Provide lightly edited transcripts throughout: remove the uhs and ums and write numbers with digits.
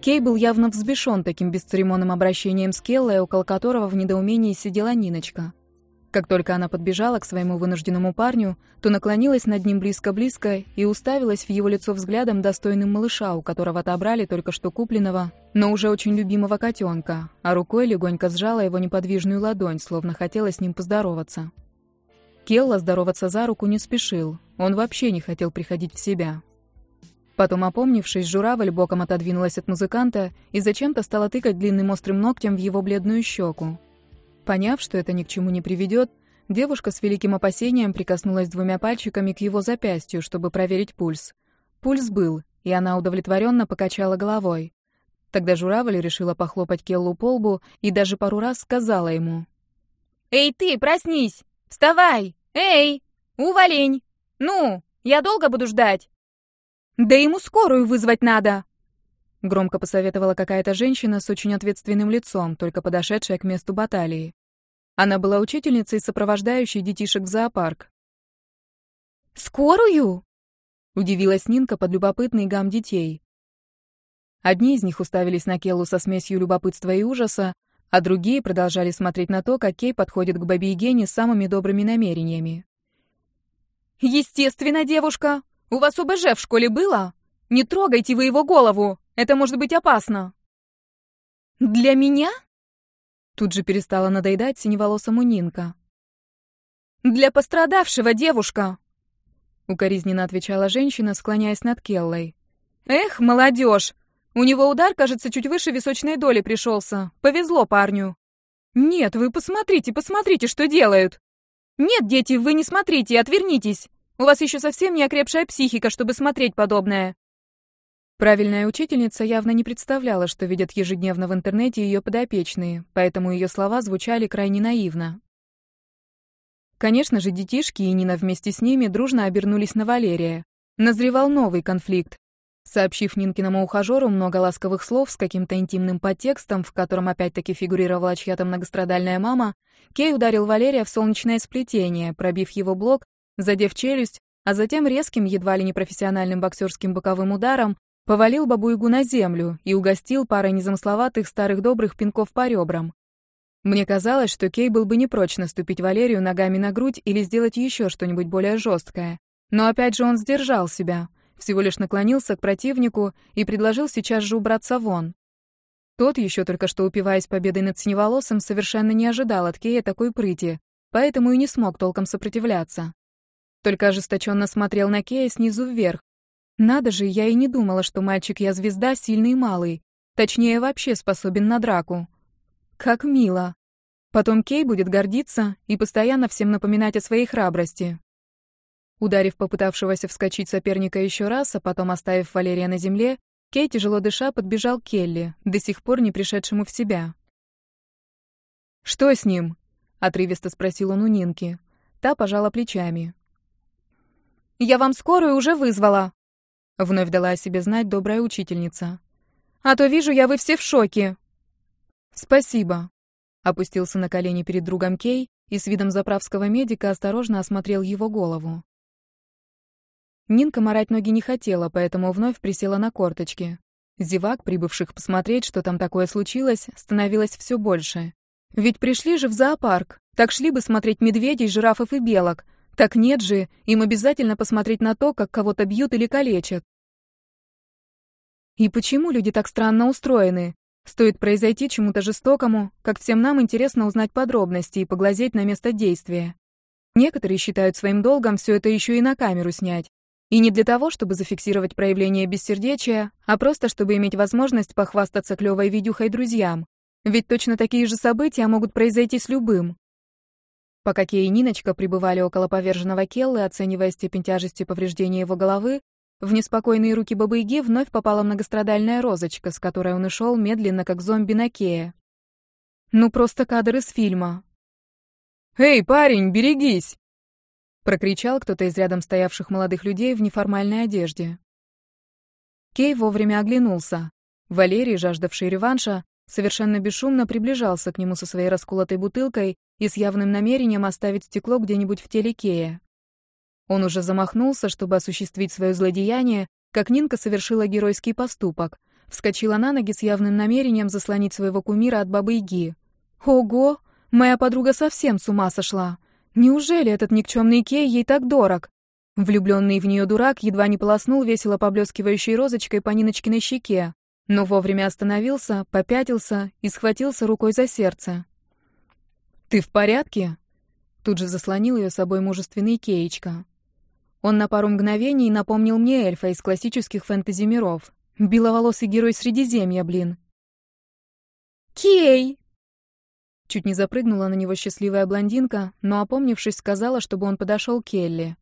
Кей был явно взбешен таким бесцеремонным обращением с Келлой, около которого в недоумении сидела Ниночка. Как только она подбежала к своему вынужденному парню, то наклонилась над ним близко-близко и уставилась в его лицо взглядом, достойным малыша, у которого отобрали только что купленного, но уже очень любимого котенка, а рукой легонько сжала его неподвижную ладонь, словно хотела с ним поздороваться. Келла здороваться за руку не спешил, он вообще не хотел приходить в себя. Потом, опомнившись, журавль боком отодвинулась от музыканта и зачем-то стала тыкать длинным острым ногтем в его бледную щеку. Поняв, что это ни к чему не приведет, девушка с великим опасением прикоснулась двумя пальчиками к его запястью, чтобы проверить пульс. Пульс был, и она удовлетворенно покачала головой. Тогда журавль решила похлопать Келлу по лбу и даже пару раз сказала ему: «Эй ты, проснись! Вставай! Эй! Уволень! Ну, я долго буду ждать?» «Да ему скорую вызвать надо!» Громко посоветовала какая-то женщина с очень ответственным лицом, только подошедшая к месту баталии. Она была учительницей, сопровождающей детишек в зоопарк. «Скорую?» — удивилась Нинка под любопытный гам детей. Одни из них уставились на Келлу со смесью любопытства и ужаса, а другие продолжали смотреть на то, как Кей подходит к бабе Гене с самыми добрыми намерениями. «Естественно, девушка! У вас ОБЖ в школе было? Не трогайте вы его голову! Это может быть опасно!» «Для меня?» Тут же перестала надоедать синеволосому Нинка. «Для пострадавшего, девушка!» Укоризненно отвечала женщина, склоняясь над Келлой. «Эх, молодежь! У него удар, кажется, чуть выше височной доли пришелся. Повезло парню!» «Нет, вы посмотрите, что делают!» «Нет, дети, вы не смотрите, отвернитесь! У вас еще совсем не окрепшая психика, чтобы смотреть подобное!» Правильная учительница явно не представляла, что видят ежедневно в интернете ее подопечные, поэтому ее слова звучали крайне наивно. Конечно же, детишки и Нина вместе с ними дружно обернулись на Валерия. Назревал новый конфликт. Сообщив Нинкиному ухажеру много ласковых слов с каким-то интимным подтекстом, в котором опять-таки фигурировала чья-то многострадальная мама, Кей ударил Валерия в солнечное сплетение, пробив его блок, задев челюсть, а затем резким, едва ли не профессиональным боксерским боковым ударом повалил бабу-ягу на землю и угостил парой незамысловатых старых добрых пинков по ребрам. Мне казалось, что Кей был бы не прочь наступить Валерию ногами на грудь или сделать еще что-нибудь более жесткое. Но опять же он сдержал себя, всего лишь наклонился к противнику и предложил сейчас же убраться вон. Тот, еще только что упиваясь победой над синеволосым, совершенно не ожидал от Кея такой прыти, поэтому и не смог толком сопротивляться. Только ожесточенно смотрел на Кея снизу вверх. Надо же, я и не думала, что мальчик я звезда, сильный и малый. Точнее, вообще способен на драку. Как мило. Потом Кей будет гордиться и постоянно всем напоминать о своей храбрости. Ударив попытавшегося вскочить соперника еще раз, а потом оставив Валерия на земле, Кей, тяжело дыша, подбежал к Келли, до сих пор не пришедшему в себя. «Что с ним?» — отрывисто спросил он у Нинки. Та пожала плечами. «Я вам скорую уже вызвала», — вновь дала о себе знать добрая учительница. «А то вижу я, вы все в шоке». «Спасибо», — опустился на колени перед другом Кей и с видом заправского медика осторожно осмотрел его голову. Нинка марать ноги не хотела, поэтому вновь присела на корточки. Зевак, прибывших посмотреть, что там такое случилось, становилось все больше. Ведь пришли же в зоопарк, так шли бы смотреть медведей, жирафов и белок. Так нет же, им обязательно посмотреть на то, как кого-то бьют или калечат. И почему люди так странно устроены? Стоит произойти чему-то жестокому, как всем нам интересно узнать подробности и поглазеть на место действия. Некоторые считают своим долгом все это еще и на камеру снять. И не для того, чтобы зафиксировать проявление бессердечия, а просто чтобы иметь возможность похвастаться клевой видюхой друзьям. Ведь точно такие же события могут произойти с любым. Пока Кей и Ниночка пребывали около поверженного Келлы, оценивая степень тяжести повреждения его головы, в неспокойные руки Бабы-Яги вновь попала многострадальная розочка, с которой он и шел медленно, как зомби на Кея. Ну просто кадр из фильма. «Эй, парень, берегись!» — прокричал кто-то из рядом стоявших молодых людей в неформальной одежде. Кей вовремя оглянулся. Валерий, жаждавший реванша, совершенно бесшумно приближался к нему со своей расколотой бутылкой и с явным намерением оставить стекло где-нибудь в теле Кея. Он уже замахнулся, чтобы осуществить свое злодеяние, как Нинка совершила геройский поступок. Вскочила на ноги с явным намерением заслонить своего кумира от Бабы-Яги. Ого! Моя подруга совсем с ума сошла. Неужели этот никчемный Кей ей так дорог? Влюбленный в нее дурак едва не полоснул весело поблескивающей розочкой по Ниночкиной щеке, но вовремя остановился, попятился и схватился рукой за сердце. «Ты в порядке?» Тут же заслонил ее собой мужественный Кеечка. Он на пару мгновений напомнил мне эльфа из классических фэнтези-миров. Беловолосый герой Средиземья, блин. «Кей!» Чуть не запрыгнула на него счастливая блондинка, но, опомнившись, сказала, чтобы он подошел к Келли.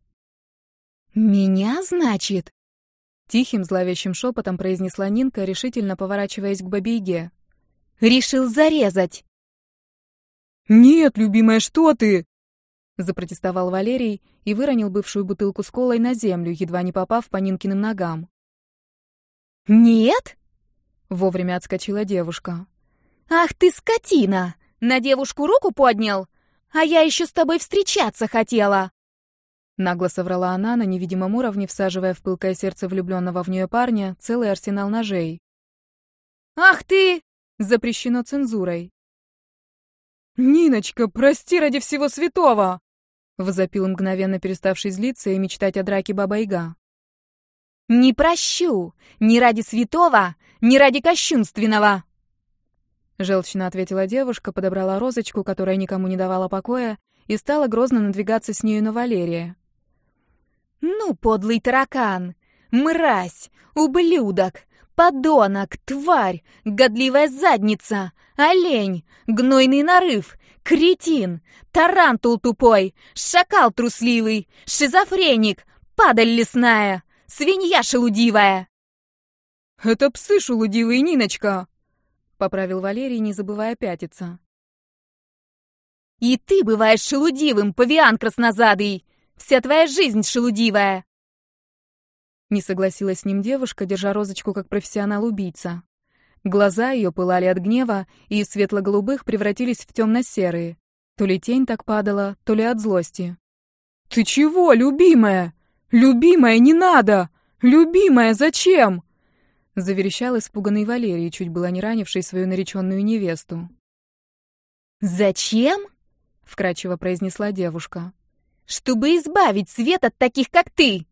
«Меня, значит?» Тихим, зловещим шепотом произнесла Нинка, решительно поворачиваясь к Бабе-Яге. «Решил зарезать!» «Нет, любимая, что ты?» Запротестовал Валерий и выронил бывшую бутылку с колой на землю, едва не попав по Нинкиным ногам. «Нет?» Вовремя отскочила девушка. «Ах ты, скотина! На девушку руку поднял? А я еще с тобой встречаться хотела!» Нагло соврала она на невидимом уровне, всаживая в пылкое сердце влюбленного в нее парня целый арсенал ножей. «Ах ты!» Запрещено цензурой. «Ниночка, прости ради всего святого!» Возопил мгновенно переставший злиться и мечтать о драке Баба-Яга. «Не прощу! Ни ради святого, ни ради кощунственного!» Желчно ответила девушка, подобрала розочку, которая никому не давала покоя, и стала грозно надвигаться с нею на Валерия. «Ну, подлый таракан! Мразь! Ублюдок! Подонок! Тварь! Годливая задница! Олень! Гнойный нарыв! Кретин! Тарантул тупой! Шакал трусливый! Шизофреник! Падаль лесная! Свинья шелудивая!» «Это псы шелудивые, Ниночка!» — поправил Валерий, не забывая пятиться. «И ты бываешь шелудивым, павиан краснозадый! Вся твоя жизнь шелудивая!» Не согласилась с ним девушка, держа розочку как профессионал-убийца. Глаза ее пылали от гнева и из светло-голубых превратились в темно-серые. То ли тень так падала, то ли от злости. «Ты чего, любимая? Любимая, не надо! Любимая, зачем?» Заверещал испуганный Валерий, чуть было не ранивший свою нареченную невесту. «Зачем?» — вкрадчиво произнесла девушка. «Чтобы избавить свет от таких, как ты!»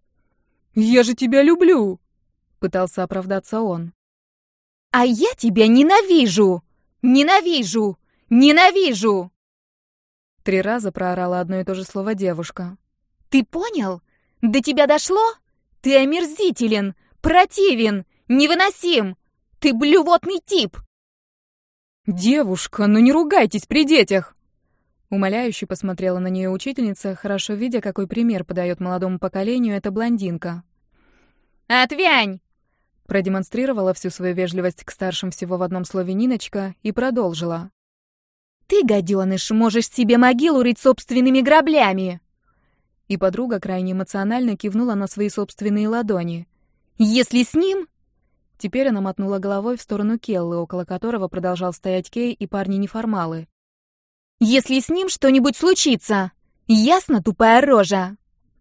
«Я же тебя люблю!» — пытался оправдаться он. «А я тебя ненавижу! Ненавижу! Ненавижу!» 3 раза проорала одно и то же слово девушка. «Ты понял? До тебя дошло? Ты омерзителен, противен, невыносим! Ты блювотный тип!» «Девушка, ну не ругайтесь при детях!» Умоляюще посмотрела на нее учительница, хорошо видя, какой пример подает молодому поколению эта блондинка. «Отвянь!» Продемонстрировала всю свою вежливость к старшим всего в одном слове Ниночка и продолжила. «Ты, гаденыш, можешь себе могилу рыть собственными граблями!» И подруга крайне эмоционально кивнула на свои собственные ладони. «Если с ним...» Теперь она мотнула головой в сторону Келлы, около которого продолжал стоять Кей и парни-неформалы. «Если с ним что-нибудь случится! Ясно, тупая рожа?»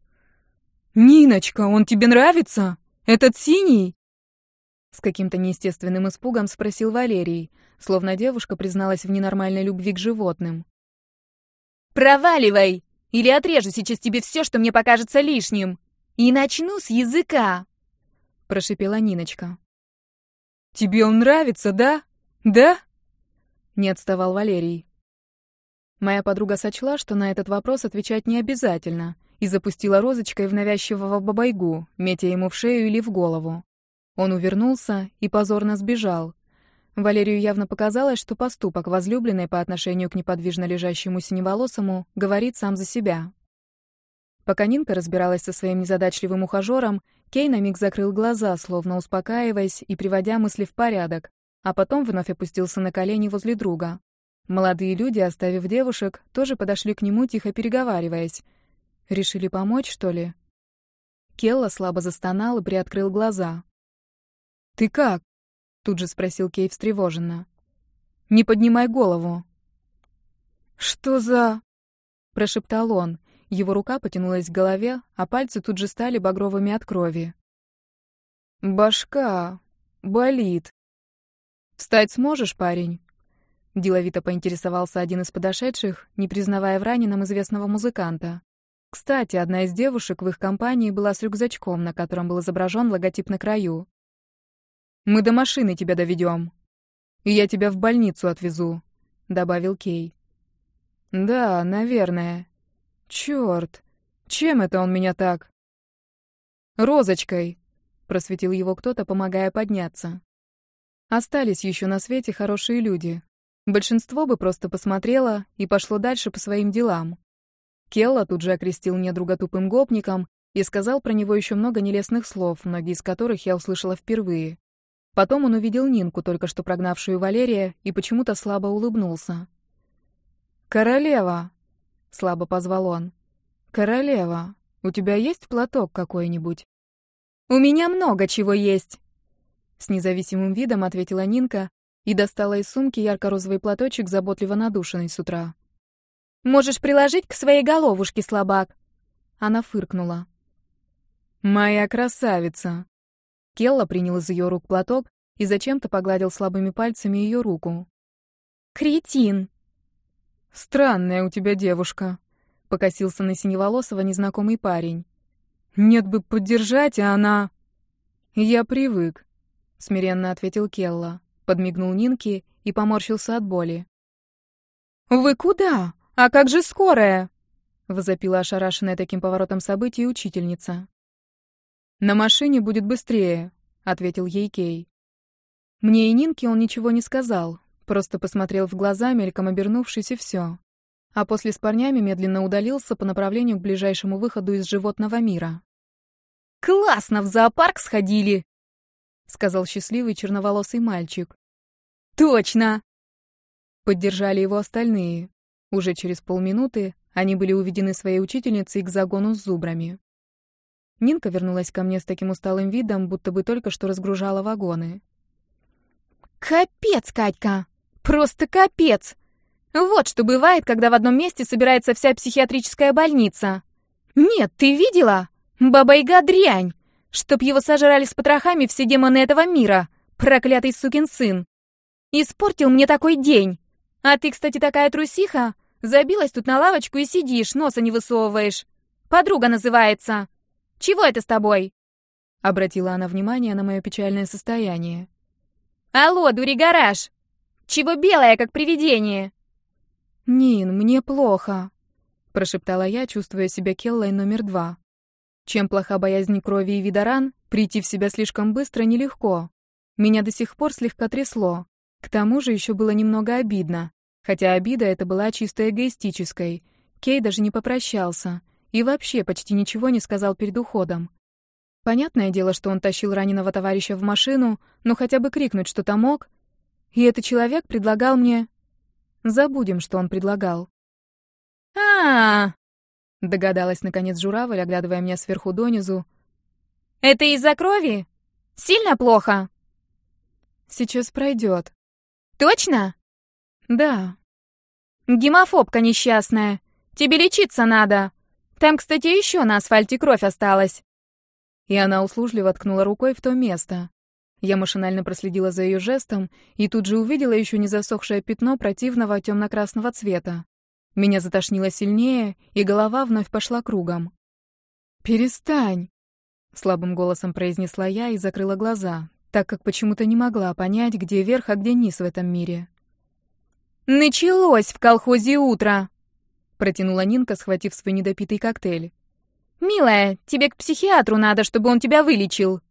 «Ниночка, он тебе нравится? Этот синий?» С каким-то неестественным испугом спросил Валерий, словно девушка призналась в ненормальной любви к животным. «Проваливай! Или отрежу сейчас тебе все, что мне покажется лишним! И начну с языка!» — прошипела Ниночка. «Тебе он нравится, да? Да?» — не отставал Валерий. Моя подруга сочла, что на этот вопрос отвечать не обязательно, и запустила розочкой в навязчивого Баба-Ягу, метя ему в шею или в голову. Он увернулся и позорно сбежал. Валерию явно показалось, что поступок возлюбленной по отношению к неподвижно лежащему синеволосому говорит сам за себя. Пока Нинка разбиралась со своим незадачливым ухажером, Кей на миг закрыл глаза, словно успокаиваясь и приводя мысли в порядок, а потом вновь опустился на колени возле друга. Молодые люди, оставив девушек, тоже подошли к нему, тихо переговариваясь. Решили помочь, что ли? Келла слабо застонал и приоткрыл глаза. «Ты как?» — тут же спросил Кей встревоженно. «Не поднимай голову». «Что за...» — прошептал он. Его рука потянулась к голове, а пальцы тут же стали багровыми от крови. «Башка», болит. Встать сможешь, парень? Деловито поинтересовался один из подошедших, не признавая в раненом известного музыканта. Кстати, одна из девушек в их компании была с рюкзачком, на котором был изображен логотип на краю. «Мы до машины тебя доведем. И я тебя в больницу отвезу», — добавил Кей. «Да, наверное. Чёрт, чем это он меня так?» «Розочкой», — просветил его кто-то, помогая подняться. Остались еще на свете хорошие люди. Большинство бы просто посмотрело и пошло дальше по своим делам. Келла тут же окрестил недруга тупым гопником и сказал про него еще много нелестных слов, многие из которых я услышала впервые. Потом он увидел Нинку, только что прогнавшую Валерия, и почему-то слабо улыбнулся. «Королева!» — слабо позвал он. «Королева, у тебя есть платок какой-нибудь?» «У меня много чего есть!» С независимым видом ответила Нинка и достала из сумки ярко-розовый платочек, заботливо надушенный с утра. «Можешь приложить к своей головушке, слабак!» Она фыркнула. «Моя красавица!» Келла принял из ее рук платок и зачем-то погладил слабыми пальцами ее руку. «Кретин!» «Странная у тебя девушка», — покосился на синеволосого незнакомый парень. «Нет бы поддержать, а она...» «Я привык», — смиренно ответил Келла, подмигнул Нинке и поморщился от боли. «Вы куда? А как же скорая?» — возопила ошарашенная таким поворотом событий учительница. «На машине будет быстрее», — ответил ей Кей. Мне и Нинке он ничего не сказал, просто посмотрел в глаза, мельком обернувшись, и все. А после с парнями медленно удалился по направлению к ближайшему выходу из животного мира. «Классно, в зоопарк сходили!» — сказал счастливый черноволосый мальчик. «Точно!» Поддержали его остальные. Уже через полминуты они были уведены своей учительницей к загону с зубрами. Нинка вернулась ко мне с таким усталым видом, будто бы только что разгружала вагоны. «Капец, Катька! Просто капец! Вот что бывает, когда в одном месте собирается вся психиатрическая больница. Нет, ты видела? Баба-яга дрянь! Чтоб его сожрали с потрохами все демоны этого мира, проклятый сукин сын! Испортил мне такой день! А ты, кстати, такая трусиха, забилась тут на лавочку и сидишь, носа не высовываешь. Подруга называется. Чего это с тобой?» Обратила она внимание на мое печальное состояние. «Алло, дури-гараж! Чего белая, как привидение?» «Нин, мне плохо», — прошептала я, чувствуя себя Келлой номер 2. Чем плоха боязнь крови и вида ран, прийти в себя слишком быстро нелегко. Меня до сих пор слегка трясло. К тому же еще было немного обидно. Хотя обида эта была чисто эгоистической. Кей даже не попрощался. И вообще почти ничего не сказал перед уходом. Понятное дело, что он тащил раненого товарища в машину, но хотя бы крикнуть что-то мог. И этот человек предлагал мне... Забудем, что он предлагал. «А-а-а!» Догадалась, наконец, журавль, оглядывая меня сверху донизу. «Это из-за крови? Сильно плохо?» «Сейчас пройдет». «Точно?» «Да». «Гемофобка несчастная. Тебе лечиться надо. Там, кстати, еще на асфальте кровь осталась». И она услужливо ткнула рукой в то место. Я машинально проследила за ее жестом и тут же увидела еще не засохшее пятно противного темно-красного цвета. Меня затошнило сильнее, и голова вновь пошла кругом. «Перестань!» — слабым голосом произнесла я и закрыла глаза, так как почему-то не могла понять, где верх, а где низ в этом мире. «Началось в колхозе утро!» — протянула Нинка, схватив свой недопитый коктейль. «Милая, тебе к психиатру надо, чтобы он тебя вылечил».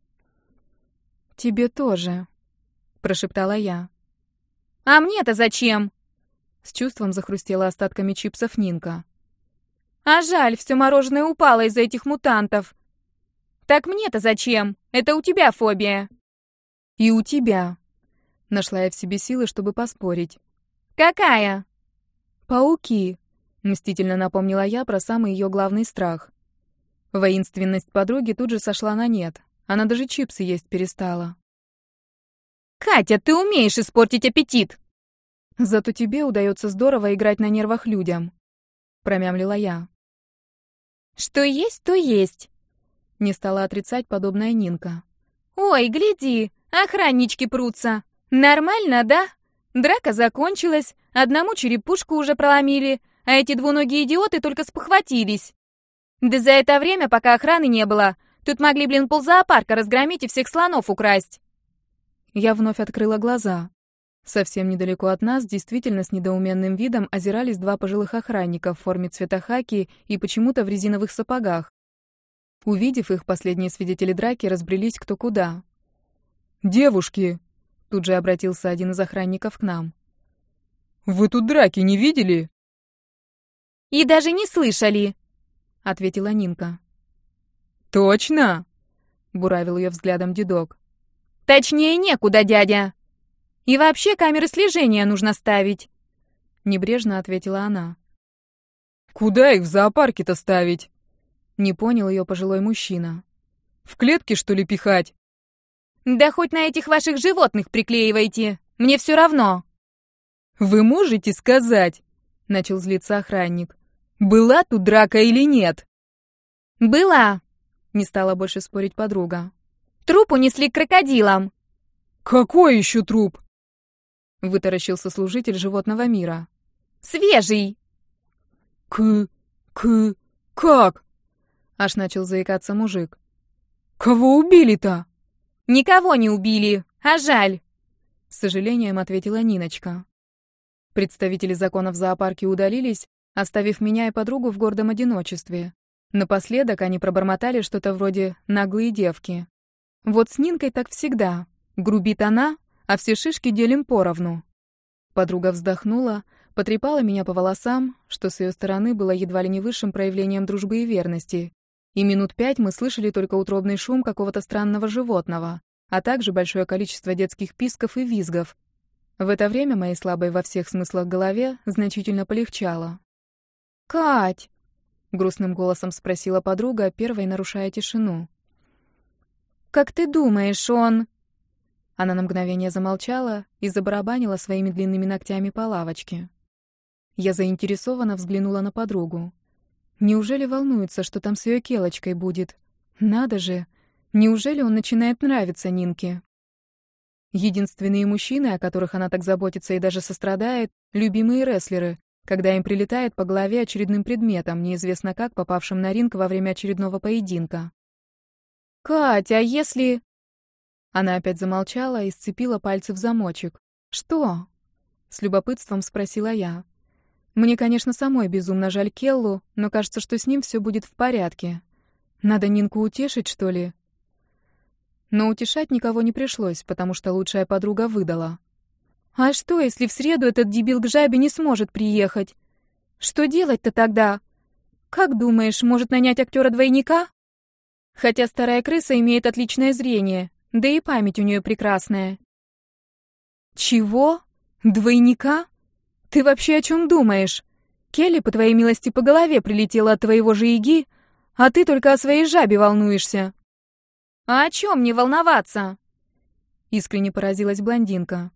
«Тебе тоже», — прошептала я. «А мне-то зачем?» С чувством захрустела остатками чипсов Нинка. «А жаль, все мороженое упало из-за этих мутантов. Так мне-то зачем? Это у тебя фобия». «И у тебя». Нашла я в себе силы, чтобы поспорить. «Какая?» «Пауки», — мстительно напомнила я про самый ее главный страх. Воинственность подруги тут же сошла на нет. Она даже чипсы есть перестала. «Катя, ты умеешь испортить аппетит!» «Зато тебе удается здорово играть на нервах людям», — промямлила я. «Что есть, то есть», — не стала отрицать подобная Нинка. «Ой, гляди, Охраннички прутся. Нормально, да? Драка закончилась, одному черепушку уже проломили, а эти двуногие идиоты только спохватились. Да за это время, пока охраны не было, тут могли, ползоопарка разгромить и всех слонов украсть. Я вновь открыла глаза. Совсем недалеко от нас, действительно с недоуменным видом, озирались два пожилых охранника в форме цвета хаки и почему-то в резиновых сапогах. Увидев их, последние свидетели драки разбрелись кто куда. «Девушки!» — тут же обратился один из охранников к нам. «Вы тут драки не видели?» «И даже не слышали», — ответила Нинка. «Точно?» — буравил ее взглядом дедок. «Точнее некуда, дядя. И вообще камеры слежения нужно ставить», — небрежно ответила она. «Куда их в зоопарке-то ставить?» — не понял ее пожилой мужчина. «В клетки, что ли, пихать?» «Да хоть на этих ваших животных приклеивайте. Мне все равно». «Вы можете сказать?» — начал злиться охранник. «Была тут драка или нет?» «Была», — не стала больше спорить подруга. «Труп унесли к крокодилам». «Какой еще труп?» — вытаращился служитель животного мира. «Свежий». Как?» — аж начал заикаться мужик. «Кого убили-то?» «Никого не убили, а жаль», — с сожалением ответила Ниночка. Представители закона в зоопарке удалились, оставив меня и подругу в гордом одиночестве. Напоследок они пробормотали что-то вроде «наглые девки». Вот с Нинкой так всегда. Грубит она, а все шишки делим поровну. Подруга вздохнула, потрепала меня по волосам, что с ее стороны было едва ли не высшим проявлением дружбы и верности. И минут 5 мы слышали только утробный шум какого-то странного животного, а также большое количество детских писков и визгов. В это время моей слабой во всех смыслах голове значительно полегчало. «Кать!» — грустным голосом спросила подруга, первой нарушая тишину. «Как ты думаешь, он...» Она на мгновение замолчала и забарабанила своими длинными ногтями по лавочке. Я заинтересованно взглянула на подругу. Неужели волнуется, что там с ее келочкой будет? Надо же! Неужели он начинает нравиться Нинке? Единственные мужчины, о которых она так заботится и даже сострадает, любимые рестлеры, когда им прилетает по голове очередным предметом, неизвестно как попавшим на ринг во время очередного поединка. «Кать, а если...» Она опять замолчала и сцепила пальцы в замочек. «Что?» — с любопытством спросила я. Мне, конечно, самой безумно жаль Келлу, но кажется, что с ним все будет в порядке. Надо Нинку утешить, что ли? Но утешать никого не пришлось, потому что лучшая подруга выдала. «А что, если в среду этот дебил к жабе не сможет приехать? Что делать-то тогда? Как думаешь, может нанять актера-двойника? Хотя старая крыса имеет отличное зрение, да и память у нее прекрасная». «Чего? Двойника? Ты вообще о чем думаешь? Келли, по твоей милости, по голове прилетела от твоего же Иги, а ты только о своей жабе волнуешься». «А о чем мне волноваться?» — искренне поразилась блондинка.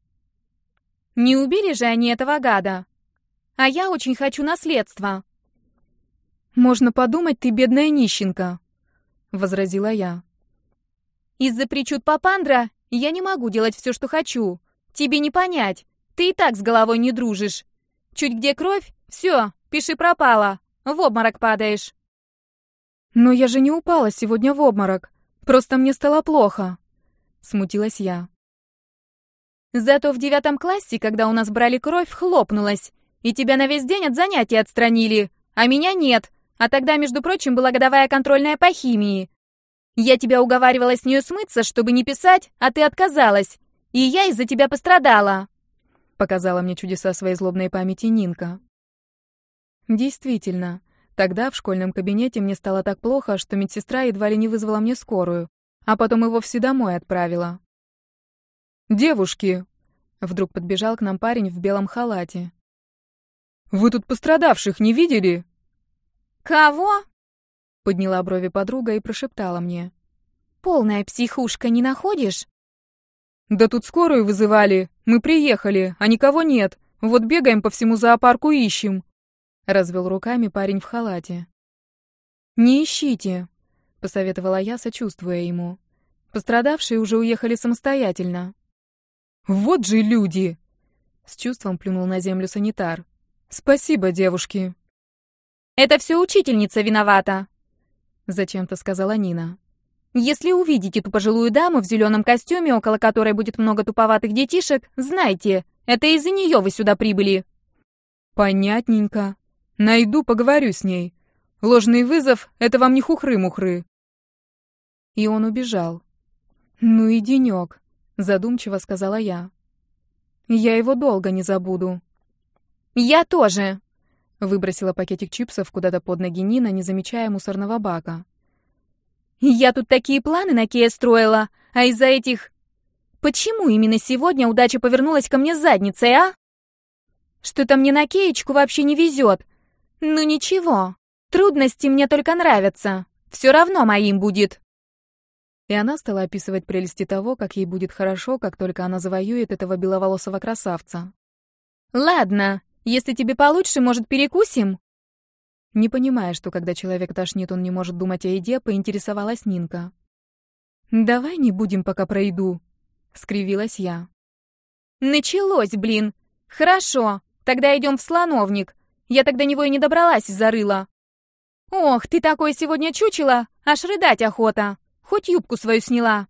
«Не убили же они этого гада? А я очень хочу наследство». «Можно подумать, ты бедная нищенка», — возразила я. «Из-за причуд Папандра я не могу делать все, что хочу. Тебе не понять. Ты и так с головой не дружишь. Чуть где кровь, все, пиши пропало. В обморок падаешь». «Но я же не упала сегодня в обморок. Просто мне стало плохо», — смутилась я. «Зато в 9 классе, когда у нас брали кровь, хлопнулась. И тебя на весь день от занятий отстранили, а меня нет. А тогда, между прочим, была годовая контрольная по химии. Я тебя уговаривала с нее смыться, чтобы не писать, а ты отказалась. И я из-за тебя пострадала», — показала мне чудеса своей злобной памяти Нинка. Действительно, тогда в школьном кабинете мне стало так плохо, что медсестра едва ли не вызвала мне скорую, а потом и вовсе домой отправила. «Девушки!» — вдруг подбежал к нам парень в белом халате. «Вы тут пострадавших не видели?» «Кого?» — подняла брови подруга и прошептала мне. «Полная психушка, не находишь?» «Да тут скорую вызывали. Мы приехали, а никого нет. Вот бегаем по всему зоопарку ищем», — развел руками парень в халате. «Не ищите», — посоветовала я, сочувствуя ему. Пострадавшие уже уехали самостоятельно. Вот же люди! С чувством плюнул на землю санитар. Спасибо, девушки. Это все учительница виновата, Зачем-то сказала Нина. Если увидите ту пожилую даму в зеленом костюме, около которой будет много туповатых детишек, знайте, это из-за нее вы сюда прибыли. Понятненько. Найду, поговорю с ней. Ложный вызов — это вам не хухры-мухры. И он убежал. Ну и денек, задумчиво сказала я. Я его долго не забуду. Я тоже. Выбросила пакетик чипсов куда-то под ноги Нина, не замечая мусорного бака. Я тут такие планы на Кея строила, а из-за этих... Почему именно сегодня удача повернулась ко мне задницей, а? Что-то мне на Кеечку вообще не везет. Ну ничего, трудности мне только нравятся. Все равно моим будет. И она стала описывать прелести того, как ей будет хорошо, как только она завоюет этого беловолосого красавца. Ладно, если тебе получше, может, перекусим? Не понимая, что когда человек тошнит, он не может думать о еде, поинтересовалась Нинка. «Давай не будем пока про еду», — скривилась я. Началось, блин. Хорошо, тогда идем в Слоновник. Я так до него и не добралась из-за рыла. Ох, ты такой сегодня чучело, аж рыдать охота. Хоть юбку свою сняла.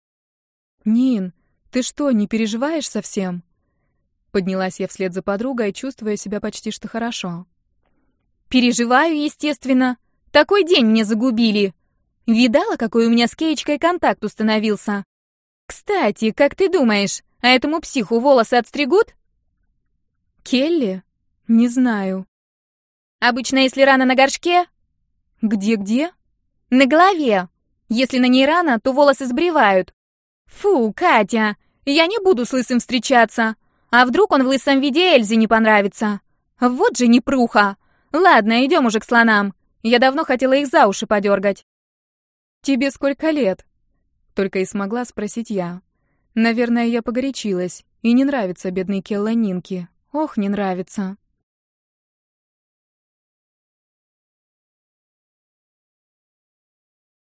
«Нин, ты что, не переживаешь совсем?» Поднялась я вслед за подругой, чувствуя себя почти что хорошо. Переживаю, естественно. Такой день мне загубили. Видала, какой у меня с Кеечкой контакт установился? Кстати, как ты думаешь, а этому психу волосы отстригут? Келли? Не знаю. Обычно, если рана на горшке... Где-где? На голове. Если на ней рана, то волосы сбривают. Фу, Катя, я не буду с лысым встречаться. А вдруг он в лысом виде Эльзе не понравится? Вот же непруха. Ладно, идем уже к слонам. Я давно хотела их за уши подергать. Тебе сколько лет? Только и смогла спросить я. Наверное, я погорячилась. И не нравится бедной Келла Нинке. Ох, не нравится.